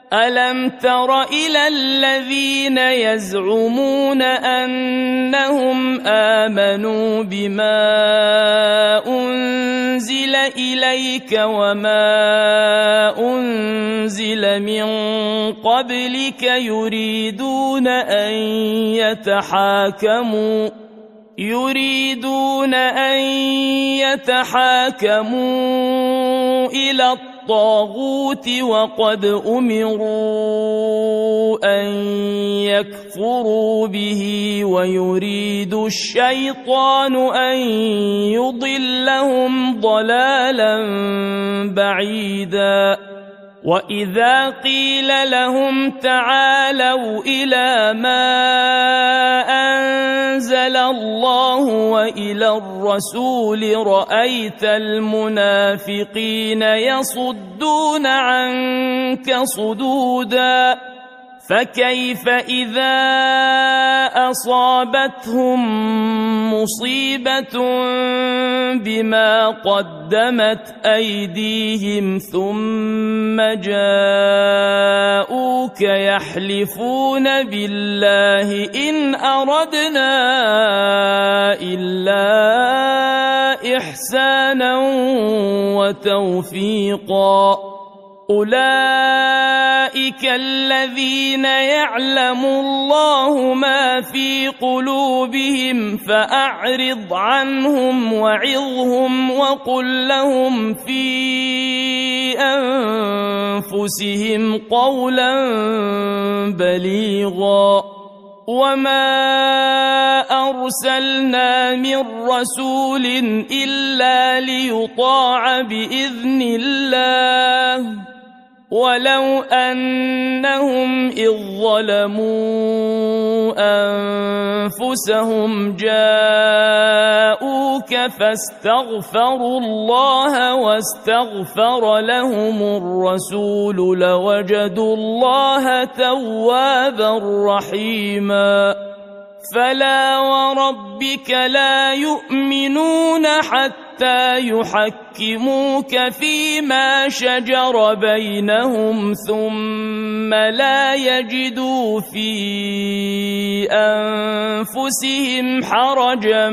ألم تر إلى الذين يزعمون أنهم آمنوا بما أنزل إليك وما أنزل من قبلك يريدون أن يتحاكموا إلى الطاغوت وقد أمروا أن يكفروا به ويريد الشيطان أن يضلهم ضلالا بعيدا وإذا قيل لهم تعالوا إلى ما أنزل الله وإلى الرسول رأيت المنافقين يصدون عنك صدودا فكيف إذا أصابتهم مصيبة بما قدمت أيديهم ثم جاءوك يحلفون بالله إن أردنا إلا إحسانا وتوفيقا أولئك الذين يعلم الله ما في قلوبهم فأعرض عنهم وعظهم وقل لهم في أنفسهم قولا بليغا وما أرسلنا من رسول إلا ليطاع بإذن الله ولو أنهم إذ ظلموا أنفسهم جاءوك فاستغفروا الله واستغفر لهم الرسول لوجدوا الله توابا رحيما فلا وربك لا يؤمنون حتى يحكموك فيما شجر بينهم ثم لا يجدوا في أنفسهم حرجا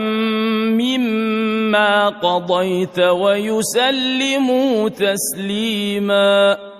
مما قضيت ويسلموا تسليما